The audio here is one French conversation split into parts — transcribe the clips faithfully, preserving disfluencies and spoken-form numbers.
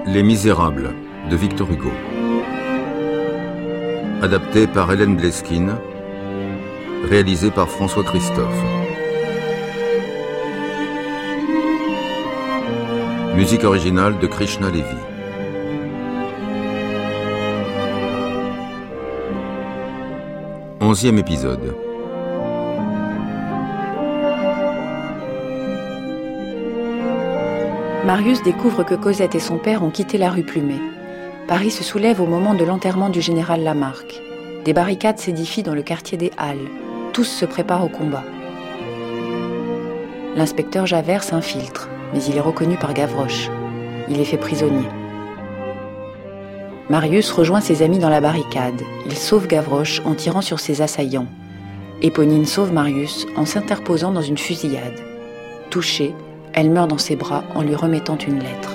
Les Misérables de Victor Hugo. Adapté par Hélène Bleskine. Réalisé par François Christophe. Musique originale de Krishna Levi. Onzième épisode. Marius découvre que Cosette et son père ont quitté la rue Plumet. Paris se soulève au moment de l'enterrement du général Lamarque. Des barricades s'édifient dans le quartier des Halles. Tous se préparent au combat. L'inspecteur Javert s'infiltre, mais il est reconnu par Gavroche. Il est fait prisonnier. Marius rejoint ses amis dans la barricade. Il sauve Gavroche en tirant sur ses assaillants. Éponine sauve Marius en s'interposant dans une fusillade. Touchée, elle meurt dans ses bras en lui remettant une lettre.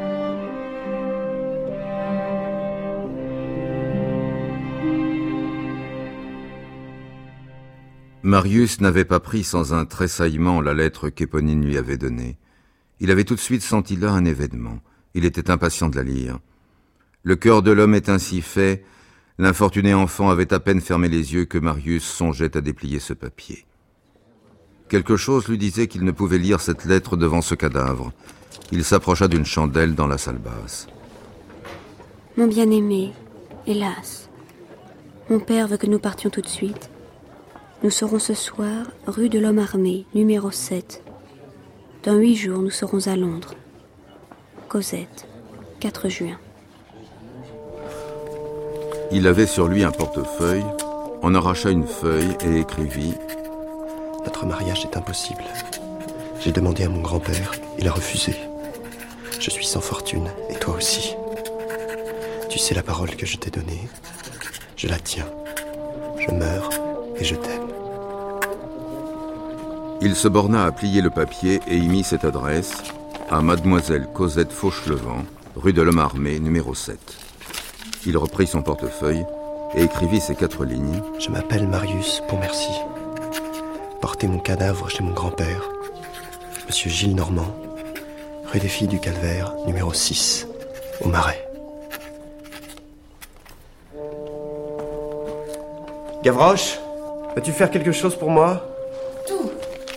Marius n'avait pas pris sans un tressaillement la lettre qu'Éponine lui avait donnée. Il avait tout de suite senti là un événement. Il était impatient de la lire. Le cœur de l'homme est ainsi fait. L'infortuné enfant avait à peine fermé les yeux que Marius songeait à déplier ce papier. Quelque chose lui disait qu'il ne pouvait lire cette lettre devant ce cadavre. Il s'approcha d'une chandelle dans la salle basse. Mon bien-aimé, hélas, mon père veut que nous partions tout de suite. Nous serons ce soir rue de l'Homme Armé, numéro sept. Dans huit jours, nous serons à Londres. Cosette, quatre juin. Il avait sur lui un portefeuille, en arracha une feuille et écrivit « Notre mariage est impossible. J'ai demandé à mon grand-père, il a refusé. Je suis sans fortune, et toi aussi. Tu sais la parole que je t'ai donnée. Je la tiens. Je meurs et je t'aime. » Il se borna à plier le papier et y mit cette adresse à Mademoiselle Cosette Fauchelevent, rue de l'Homme Armé, numéro sept. Il reprit son portefeuille et écrivit ces quatre lignes. « Je m'appelle Marius Pontmercy. Portez mon cadavre chez mon grand-père, Monsieur Gilles Normand, rue des Filles du Calvaire, numéro six, au Marais. » Gavroche, vas-tu faire quelque chose pour moi ? Tout.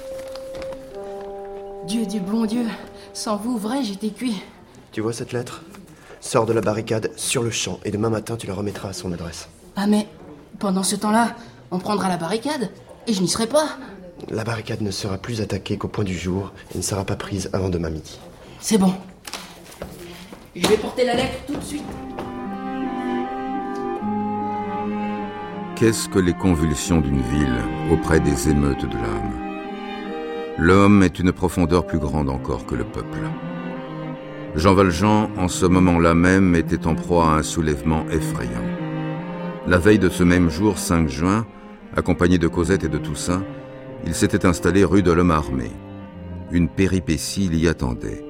Dieu du bon Dieu, sans vous, vrai, j'étais cuit. Tu vois cette lettre ? Sors de la barricade sur le champ et demain matin tu la remettras à son adresse. Ah mais, pendant ce temps-là, on prendra la barricade et je n'y serai pas. La barricade ne sera plus attaquée qu'au point du jour et ne sera pas prise avant demain midi. C'est bon. Je vais porter la lettre tout de suite. Qu'est-ce que les convulsions d'une ville auprès des émeutes de l'âme ? L'homme est une profondeur plus grande encore que le peuple. Jean Valjean, en ce moment-là même, était en proie à un soulèvement effrayant. La veille de ce même jour, cinq juin, accompagné de Cosette et de Toussaint, il s'était installé rue de l'Homme Armé. Une péripétie l'y attendait.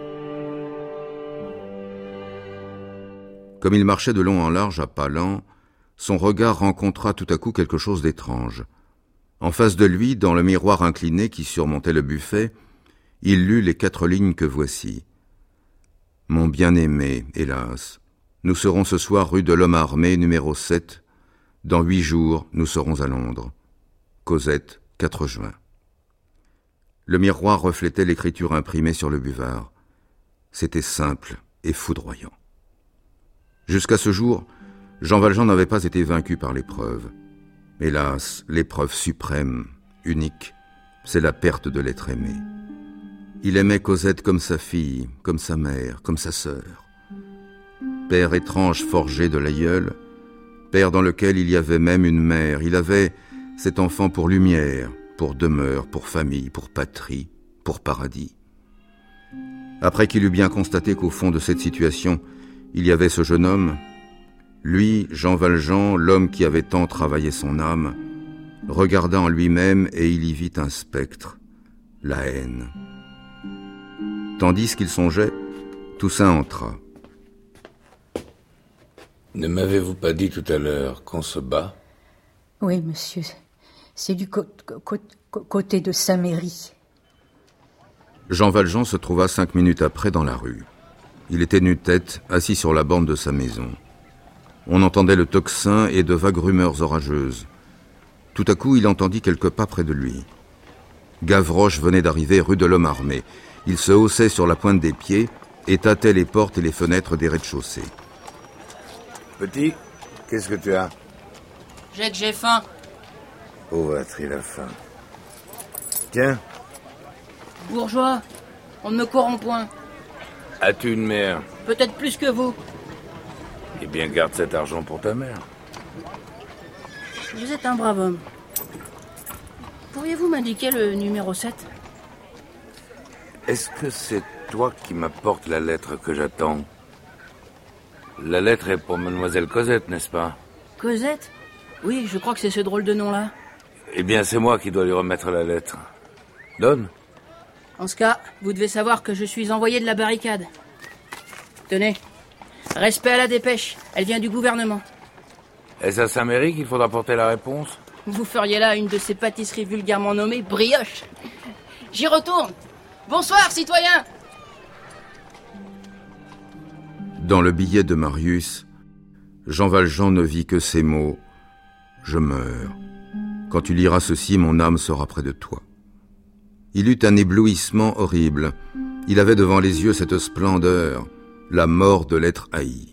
Comme il marchait de long en large à pas lents, son regard rencontra tout à coup quelque chose d'étrange. En face de lui, dans le miroir incliné qui surmontait le buffet, il lut les quatre lignes que voici. « Mon bien-aimé, hélas, nous serons ce soir rue de l'Homme Armé, numéro sept. Dans huit jours, nous serons à Londres. Cosette, quatre juin. » Le miroir reflétait l'écriture imprimée sur le buvard. C'était simple et foudroyant. Jusqu'à ce jour, Jean Valjean n'avait pas été vaincu par l'épreuve. Hélas, l'épreuve suprême, unique, c'est la perte de l'être aimé. Il aimait Cosette comme sa fille, comme sa mère, comme sa sœur. Père étrange forgé de l'aïeul, père dans lequel il y avait même une mère. Il avait cet enfant pour lumière, pour demeure, pour famille, pour patrie, pour paradis. Après qu'il eut bien constaté qu'au fond de cette situation, il y avait ce jeune homme, lui, Jean Valjean, l'homme qui avait tant travaillé son âme, regarda en lui-même et il y vit un spectre, la haine. Tandis qu'il songeait, Toussaint entra. « Ne m'avez-vous pas dit tout à l'heure qu'on se bat ? » Oui, monsieur. C'est du co- co- co- côté de Saint-Méry. Jean Valjean se trouva cinq minutes après dans la rue. Il était nu-tête, assis sur la borne de sa maison. On entendait le tocsin et de vagues rumeurs orageuses. Tout à coup, il entendit quelques pas près de lui. Gavroche venait d'arriver rue de l'Homme Armé. Il se haussait sur la pointe des pieds et tâtait les portes et les fenêtres des rez-de-chaussée. Petit, qu'est-ce que tu as? J'ai que j'ai faim. Oh, a-t-il la faim? Tiens. Bourgeois, on ne me corrompt point. As-tu une mère? Peut-être plus que vous. Eh bien, garde cet argent pour ta mère. Vous êtes un brave homme. Pourriez-vous m'indiquer le numéro sept? Est-ce que c'est toi qui m'apportes la lettre que j'attends? La lettre est pour mademoiselle Cosette, n'est-ce pas? Cosette? Oui, je crois que c'est ce drôle de nom-là. Eh bien, c'est moi qui dois lui remettre la lettre. Donne. En ce cas, vous devez savoir que je suis envoyé de la barricade. Tenez. Respect à la dépêche. Elle vient du gouvernement. Est-ce à Saint-Méry qu'il faudra porter la réponse? Vous feriez là une de ces pâtisseries vulgairement nommées brioche. J'y retourne. Bonsoir, citoyens. Dans le billet de Marius, Jean Valjean ne vit que ces mots. Je meurs. Quand tu liras ceci, mon âme sera près de toi. Il eut un éblouissement horrible. Il avait devant les yeux cette splendeur, la mort de l'être haï.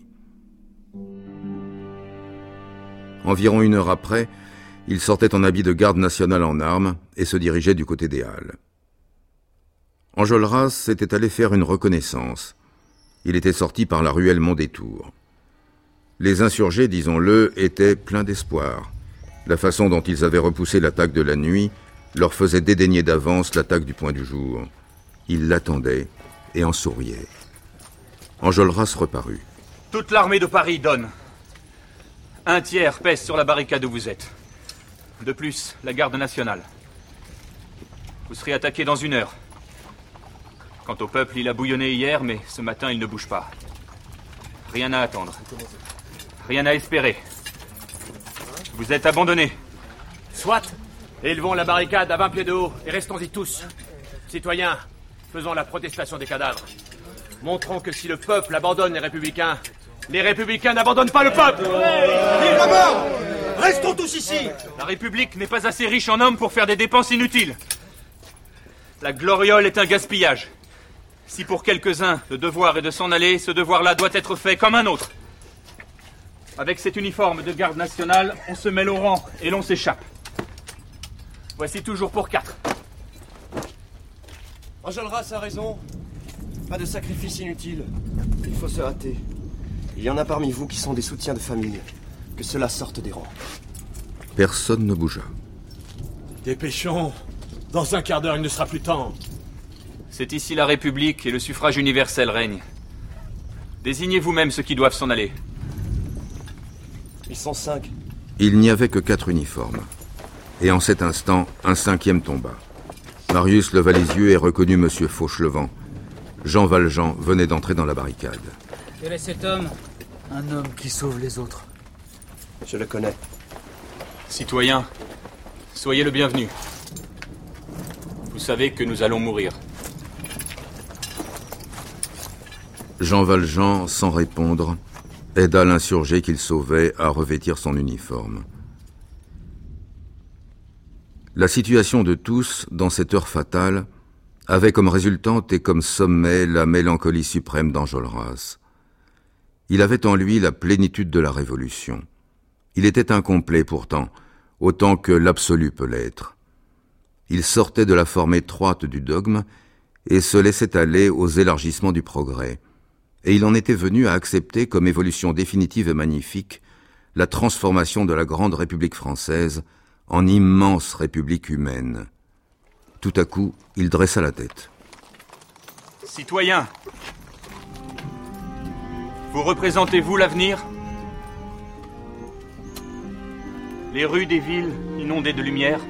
Environ une heure après, il sortait en habit de garde nationale en armes et se dirigeait du côté des Halles. Enjolras s'était allé faire une reconnaissance. Il était sorti par la ruelle Mondétour. Les insurgés, disons-le, étaient pleins d'espoir. La façon dont ils avaient repoussé l'attaque de la nuit leur faisait dédaigner d'avance l'attaque du point du jour. Ils l'attendaient et en souriaient. Enjolras reparut. Toute l'armée de Paris donne. Un tiers pèse sur la barricade où vous êtes. De plus, la garde nationale. Vous serez attaqué dans une heure. Quant au peuple, il a bouillonné hier, mais ce matin, il ne bouge pas. Rien à attendre. Rien à espérer. Vous êtes abandonnés. Soit. Élevons la barricade à vingt pieds de haut et restons-y tous. Citoyens, faisons la protestation des cadavres. Montrons que si le peuple abandonne les républicains, les républicains n'abandonnent pas le peuple. Vive la mort! Restons tous ici. La République n'est pas assez riche en hommes pour faire des dépenses inutiles. La gloriole est un gaspillage. Si pour quelques-uns, le devoir est de s'en aller, ce devoir-là doit être fait comme un autre. Avec cet uniforme de garde nationale, on se mêle au rang et l'on s'échappe. Voici toujours pour quatre. Enjolras a raison. Pas de sacrifice inutile. Il faut se hâter. Il y en a parmi vous qui sont des soutiens de famille. Que cela sorte des rangs. Personne ne bougea. Dépêchons. Dans un quart d'heure, il ne sera plus temps. C'est ici la République et le suffrage universel règne. Désignez vous-même ceux qui doivent s'en aller. Ils sont cinq. Il n'y avait que quatre uniformes. Et en cet instant, un cinquième tomba. Marius leva les yeux et reconnut Monsieur Fauchelevent. Jean Valjean venait d'entrer dans la barricade. Quel est cet homme? Un homme qui sauve les autres. Je le connais. Citoyens, soyez le bienvenu. Vous savez que nous allons mourir. Jean Valjean, sans répondre, aida l'insurgé qu'il sauvait à revêtir son uniforme. La situation de tous, dans cette heure fatale, avait comme résultante et comme sommet la mélancolie suprême d'Enjolras. Il avait en lui la plénitude de la Révolution. Il était incomplet pourtant, autant que l'absolu peut l'être. Il sortait de la forme étroite du dogme et se laissait aller aux élargissements du progrès. Et il en était venu à accepter comme évolution définitive et magnifique la transformation de la grande République française en immense République humaine. Tout à coup, il dressa la tête. Citoyens, vous représentez-vous l'avenir? Les rues des villes inondées de lumière,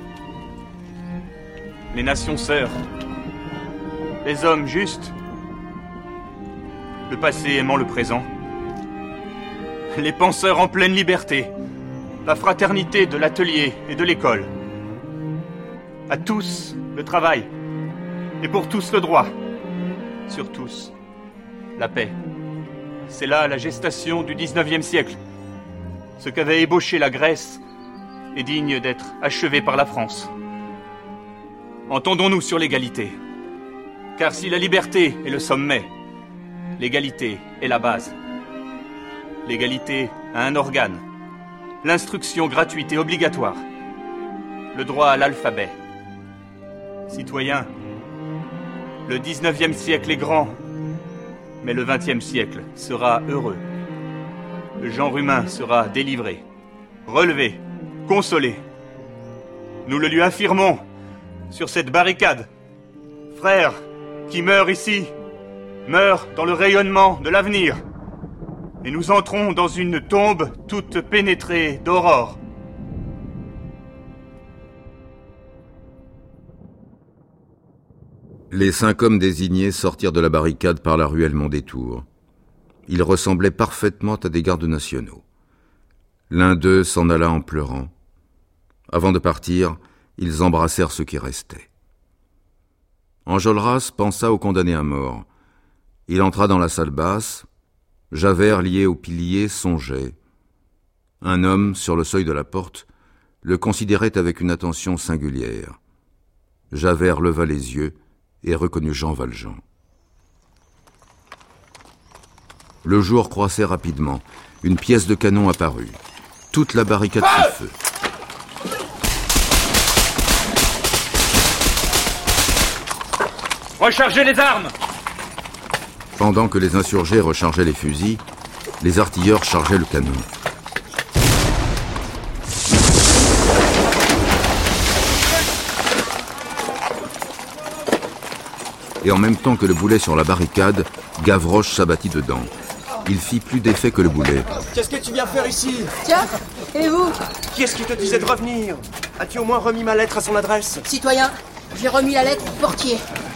les nations sœurs, les hommes justes, le passé aimant le présent, les penseurs en pleine liberté, la fraternité de l'atelier et de l'école. À tous le travail, et pour tous le droit, sur tous la paix. c'est là la gestation du dix-neuvième siècle. Ce qu'avait ébauché la Grèce est digne d'être achevé par la France. Entendons-nous sur l'égalité. Car si la liberté est le sommet, l'égalité est la base. L'égalité a un organe, l'instruction gratuite et obligatoire, le droit à l'alphabet. Citoyens, le dix-neuvième siècle est grand, mais le vingtième siècle sera heureux. Le genre humain sera délivré, relevé, consolé. Nous le lui affirmons sur cette barricade. Frères qui meurent ici, meurent dans le rayonnement de l'avenir. Et nous entrons dans une tombe toute pénétrée d'aurore. Les cinq hommes désignés sortirent de la barricade par la ruelle Mondétour. Ils ressemblaient parfaitement à des gardes nationaux. L'un d'eux s'en alla en pleurant. Avant de partir, ils embrassèrent ceux qui restaient. Enjolras pensa au condamné à mort. Il entra dans la salle basse. Javert, lié au pilier, songeait. Un homme, sur le seuil de la porte, le considérait avec une attention singulière. Javert leva les yeux et reconnut Jean Valjean. Le jour croissait rapidement. Une pièce de canon apparut. Toute la barricade prit feu. Rechargez les armes! Pendant que les insurgés rechargeaient les fusils, les artilleurs chargeaient le canon. Et en même temps que le boulet sur la barricade, Gavroche s'abattit dedans. Il fit plus d'effet que le boulet. Qu'est-ce que tu viens faire ici? Tiens, et vous? Qui est-ce qui te disait de revenir? As-tu au moins remis ma lettre à son adresse? Citoyen, j'ai remis la lettre au portier.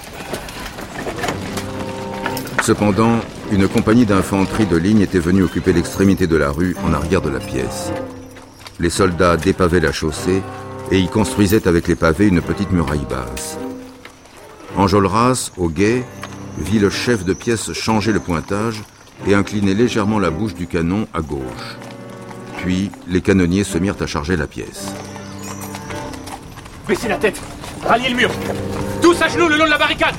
Cependant, une compagnie d'infanterie de ligne était venue occuper l'extrémité de la rue en arrière de la pièce. Les soldats dépavaient la chaussée et y construisaient avec les pavés une petite muraille basse. Enjolras, au guet, vit le chef de pièce changer le pointage et incliner légèrement la bouche du canon à gauche. Puis, les canonniers se mirent à charger la pièce. Baissez la tête, ralliez le mur, tous à genoux le long de la barricade.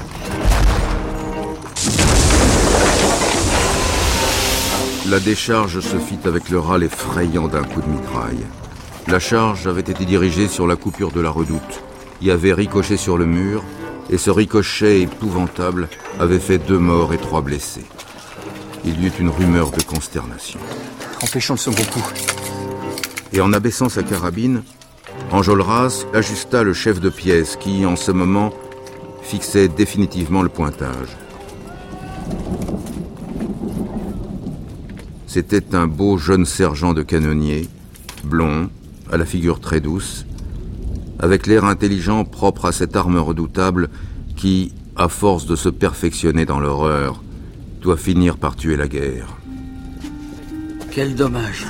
La décharge se fit avec le râle effrayant d'un coup de mitraille. La charge avait été dirigée sur la coupure de la redoute, y avait ricoché sur le mur, et ce ricochet épouvantable avait fait deux morts et trois blessés. Il y eut une rumeur de consternation. Empêchons le second coup. Et en abaissant sa carabine, Enjolras ajusta le chef de pièce qui, en ce moment, fixait définitivement le pointage. C'était un beau jeune sergent de canonnier, blond, à la figure très douce, avec l'air intelligent propre à cette arme redoutable qui, à force de se perfectionner dans l'horreur, doit finir par tuer la guerre. Quel dommage.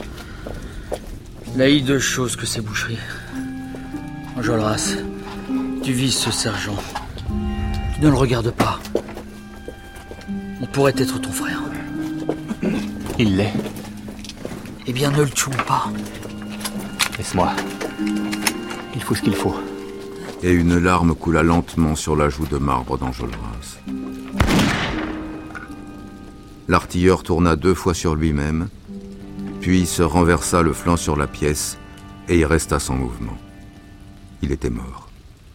La hideuse chose que ces boucheries. Enjolras, tu vises ce sergent. Tu ne le regardes pas. On pourrait être ton frère. Il l'est. Eh bien, ne le tuons pas. Laisse-moi. Il faut ce qu'il faut. Et une larme coula lentement sur la joue de marbre d'Enjolras. L'artilleur tourna deux fois sur lui-même, puis se renversa le flanc sur la pièce et y resta sans mouvement. Il était mort.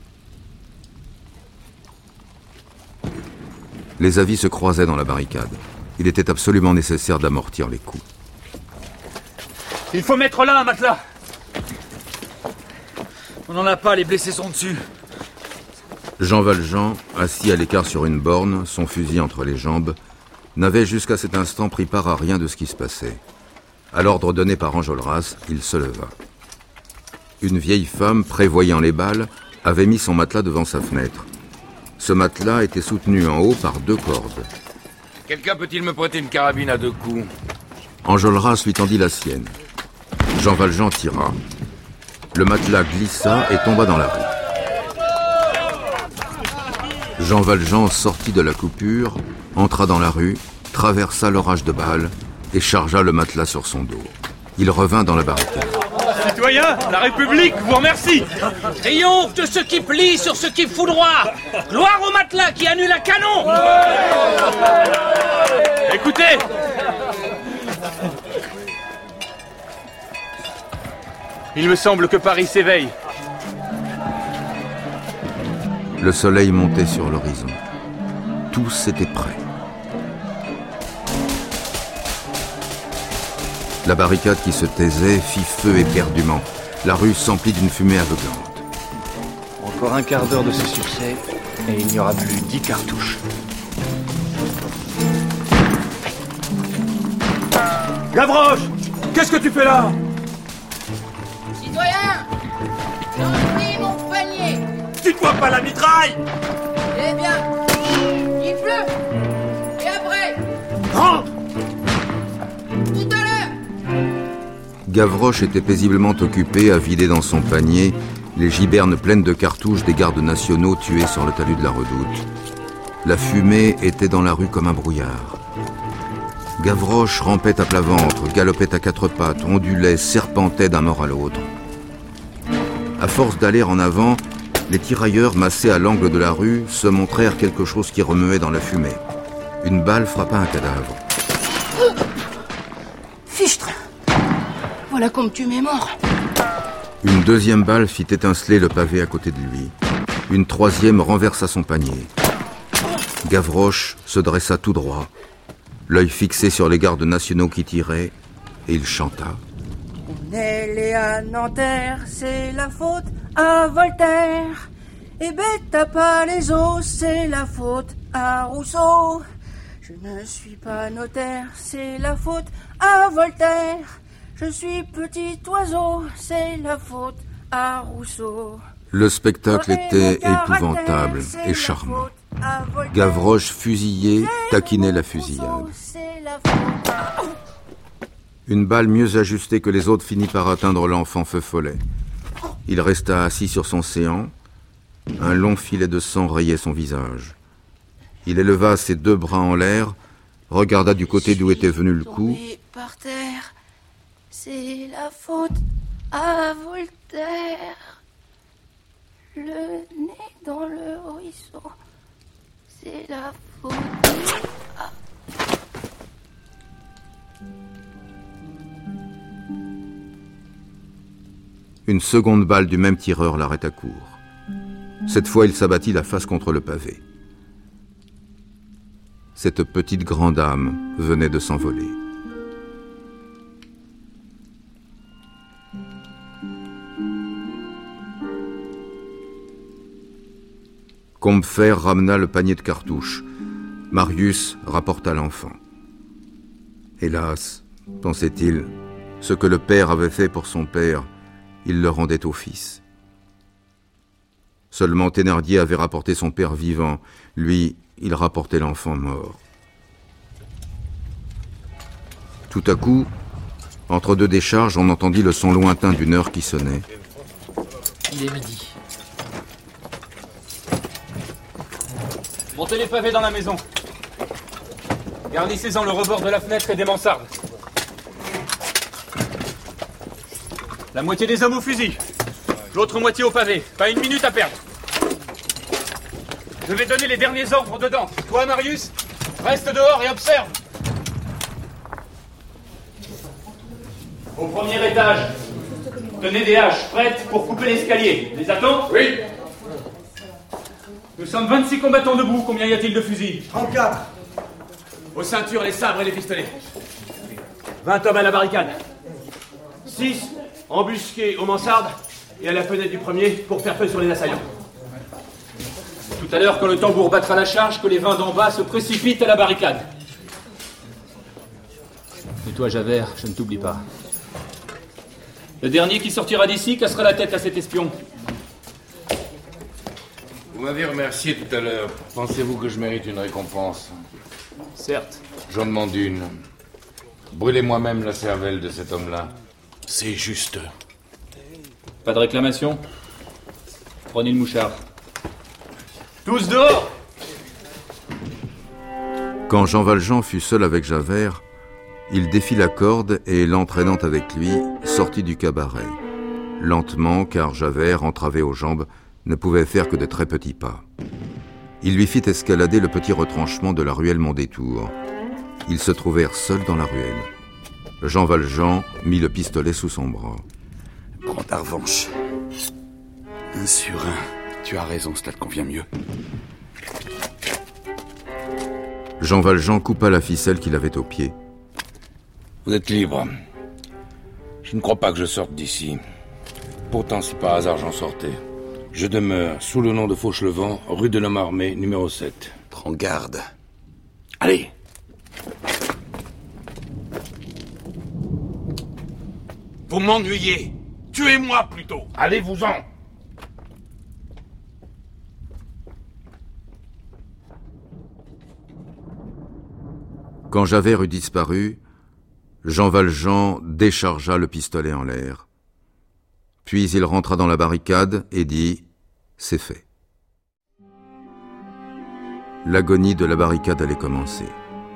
Les avis se croisaient dans la barricade. Il était absolument nécessaire d'amortir les coups. Il faut mettre là un matelas. On n'en a pas, les blessés sont dessus. Jean Valjean, assis à l'écart sur une borne, son fusil entre les jambes, n'avait jusqu'à cet instant pris part à rien de ce qui se passait. À l'ordre donné par Enjolras, il se leva. Une vieille femme, prévoyant les balles, avait mis son matelas devant sa fenêtre. Ce matelas était soutenu en haut par deux cordes. Quelqu'un peut-il me prêter une carabine à deux coups? Enjolras lui tendit la sienne. Jean Valjean tira. Le matelas glissa et tomba dans la rue. Jean Valjean sortit de la coupure, entra dans la rue traversa l'orage de balles et chargea le matelas sur son dos. Il revint dans la barricade. Citoyens, la République vous remercie. Triomphe de ceux qui plient sur ceux qui foudroient. Gloire au matelas qui annule un canon. Écoutez. Il me semble que Paris s'éveille. Le soleil montait sur l'horizon. Tous étaient prêts. La barricade qui se taisait fit feu éperdument. La rue s'emplit d'une fumée aveuglante. Encore un quart d'heure de ce succès, et il n'y aura plus dix cartouches. Gavroche, qu'est-ce que tu fais là? Citoyen, j'ai enlevé mon panier. Tu ne vois pas la mitraille? Eh bien, il pleut. Et après? Rentre! Tout à l'heure. Gavroche était paisiblement occupé à vider dans son panier les gibernes pleines de cartouches des gardes nationaux tués sur le talus de la Redoute. La fumée était dans la rue comme un brouillard. Gavroche rampait à plat ventre, galopait à quatre pattes, ondulait, serpentait d'un mort à l'autre. À force d'aller en avant, les tirailleurs massés à l'angle de la rue se montrèrent quelque chose qui remuait dans la fumée. Une balle frappa un cadavre. Fichtre. Voilà comme tu m'es mort. Une deuxième balle fit étinceler le pavé à côté de lui. Une troisième renversa son panier. Gavroche se dressa tout droit, l'œil fixé sur les gardes nationaux qui tiraient, et il chanta. On est les à Nanterre, c'est la faute à Voltaire. Et bête à pas les os, c'est la faute à Rousseau. Je ne suis pas notaire, c'est la faute à Voltaire. Je suis petit oiseau, c'est la faute à Rousseau. Le spectacle était épouvantable et charmant. Gavroche, fusillé, taquinait la fusillade. Une balle mieux ajustée que les autres finit par atteindre l'enfant feu follet. Il resta assis sur son séant. Un long filet de sang rayait son visage. Il éleva ses deux bras en l'air, regarda du côté d'où était venu le coup. Par terre, c'est la faute à Voltaire. Le nez dans le ruisseau, c'est la faute à... Une seconde balle du même tireur l'arrêta court. Cette fois, il s'abattit la face contre le pavé. Cette petite grande âme venait de s'envoler. Combeferre ramena le panier de cartouches. Marius rapporta l'enfant. Hélas, pensait-il, ce que le père avait fait pour son père, il le rendait au fils. Seulement Thénardier avait rapporté son père vivant. Lui, il rapportait l'enfant mort. Tout à coup, entre deux décharges, on entendit le son lointain d'une heure qui sonnait. Il est midi. Montez les pavés dans la maison. Garnissez-en le rebord de la fenêtre et des mansardes. La moitié des hommes au fusil. L'autre moitié au pavé. Pas une minute à perdre. Je vais donner les derniers ordres dedans. Toi, Marius, reste dehors et observe. Au premier étage, tenez des haches prêtes pour couper l'escalier. Les attends? Oui. Nous sommes vingt-six combattants debout. Combien y a-t-il de fusils? trente-quatre. Aux ceintures, les sabres et les pistolets. vingt hommes à la barricade. six embusqués aux mansardes et à la fenêtre du premier pour faire feu sur les assaillants. Tout à l'heure, quand le tambour battra la charge, que les vingt d'en bas se précipitent à la barricade. Et toi, Javert, je ne t'oublie pas. Le dernier qui sortira d'ici cassera la tête à cet espion. Vous m'avez remercié tout à l'heure. Pensez-vous que je mérite une récompense? Certes. J'en demande une. Brûlez moi-même la cervelle de cet homme-là. C'est juste. Pas de réclamation? Prenez le mouchard. Tous dehors! Quand Jean Valjean fut seul avec Javert, il défit la corde et, l'entraînant avec lui, sortit du cabaret. Lentement, car Javert, entravé aux jambes, ne pouvait faire que de très petits pas. Il lui fit escalader le petit retranchement de la ruelle Mondétour. Ils se trouvèrent seuls dans la ruelle. Jean Valjean mit le pistolet sous son bras. Prends ta revanche. Un sur un. Tu as raison, cela te convient mieux. Jean Valjean coupa la ficelle qu'il avait au pied. Vous êtes libre. Je ne crois pas que je sorte d'ici. Pourtant, si par hasard j'en sortais, je demeure sous le nom de Fauchelevent, rue de l'Homme Armé, numéro sept. Prends garde. Allez. Vous m'ennuyez. Tuez-moi plutôt. Allez-vous-en. Quand Javert eut disparu, Jean Valjean déchargea le pistolet en l'air. Puis il rentra dans la barricade et dit « C'est fait ». L'agonie de la barricade allait commencer.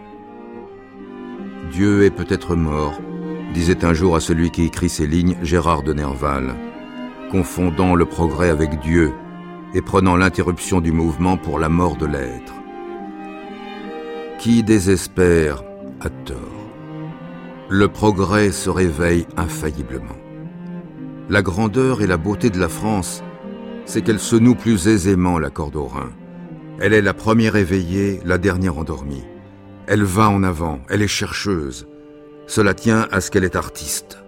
« Dieu est peut-être mort », disait un jour à celui qui écrit ces lignes Gérard de Nerval, confondant le progrès avec Dieu et prenant l'interruption du mouvement pour la mort de l'être. Qui désespère a tort. Le progrès se réveille infailliblement. La grandeur et la beauté de la France, c'est qu'elle se noue plus aisément la corde au rein. Elle est la première éveillée, la dernière endormie. Elle va en avant, elle est chercheuse. Cela tient à ce qu'elle est artiste.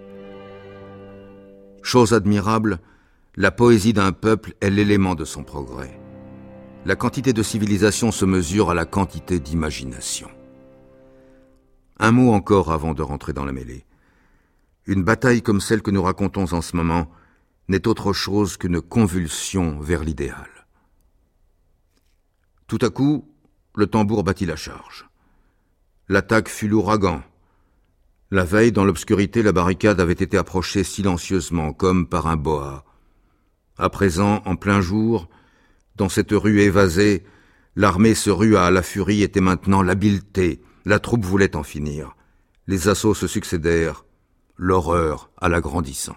Chose admirable, la poésie d'un peuple est l'élément de son progrès. La quantité de civilisation se mesure à la quantité d'imagination. Un mot encore avant de rentrer dans la mêlée. Une bataille comme celle que nous racontons en ce moment n'est autre chose qu'une convulsion vers l'idéal. Tout à coup, le tambour battit la charge. L'attaque fut l'ouragan. La veille, dans l'obscurité, la barricade avait été approchée silencieusement, comme par un boa. À présent, en plein jour, dans cette rue évasée, l'armée se rua à la furie était maintenant l'habileté. La troupe voulait en finir. Les assauts se succédèrent, l'horreur à l'agrandissant.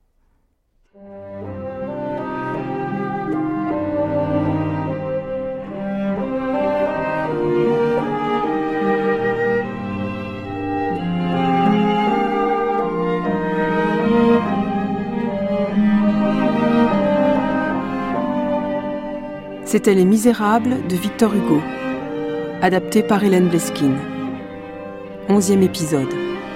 C'était Les Misérables de Victor Hugo, adapté par Hélène Bleskine. Onzième épisode.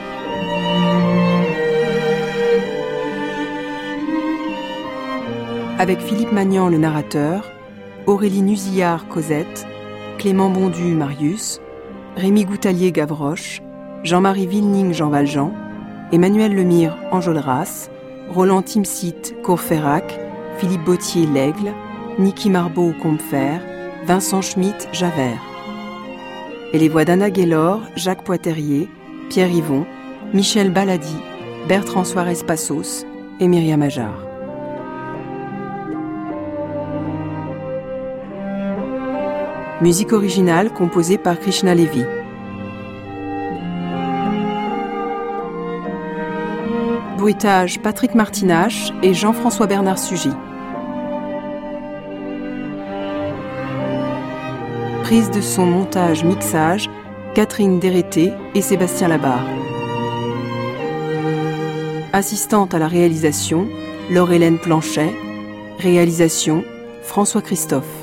Avec Philippe Magnan, le narrateur, Aurélie Nuzillard, Cosette, Clément Bondu, Marius, Rémi Goutalier, Gavroche, Jean-Marie Villeneuve, Jean Valjean, Emmanuel Lemire, Enjolras, Roland Timsit, Courfeyrac, Philippe Bautier, L'Aigle, Niki Marbeau, Combeferre, Vincent Schmitt, Javert. Et les voix d'Anna Gaylor, Jacques Poiterier, Pierre Yvon, Michel Baladi, Bertrand Suarez Passos et Myriam Ajar. Musique originale composée par Krishna Levi. Bruitage Patrick Martinache et Jean-François Bernard Sugy. Prise de son, montage, mixage, Catherine Dérété et Sébastien Labarre. Assistante à la réalisation, Laure-Hélène Planchet. Réalisation, François Christophe.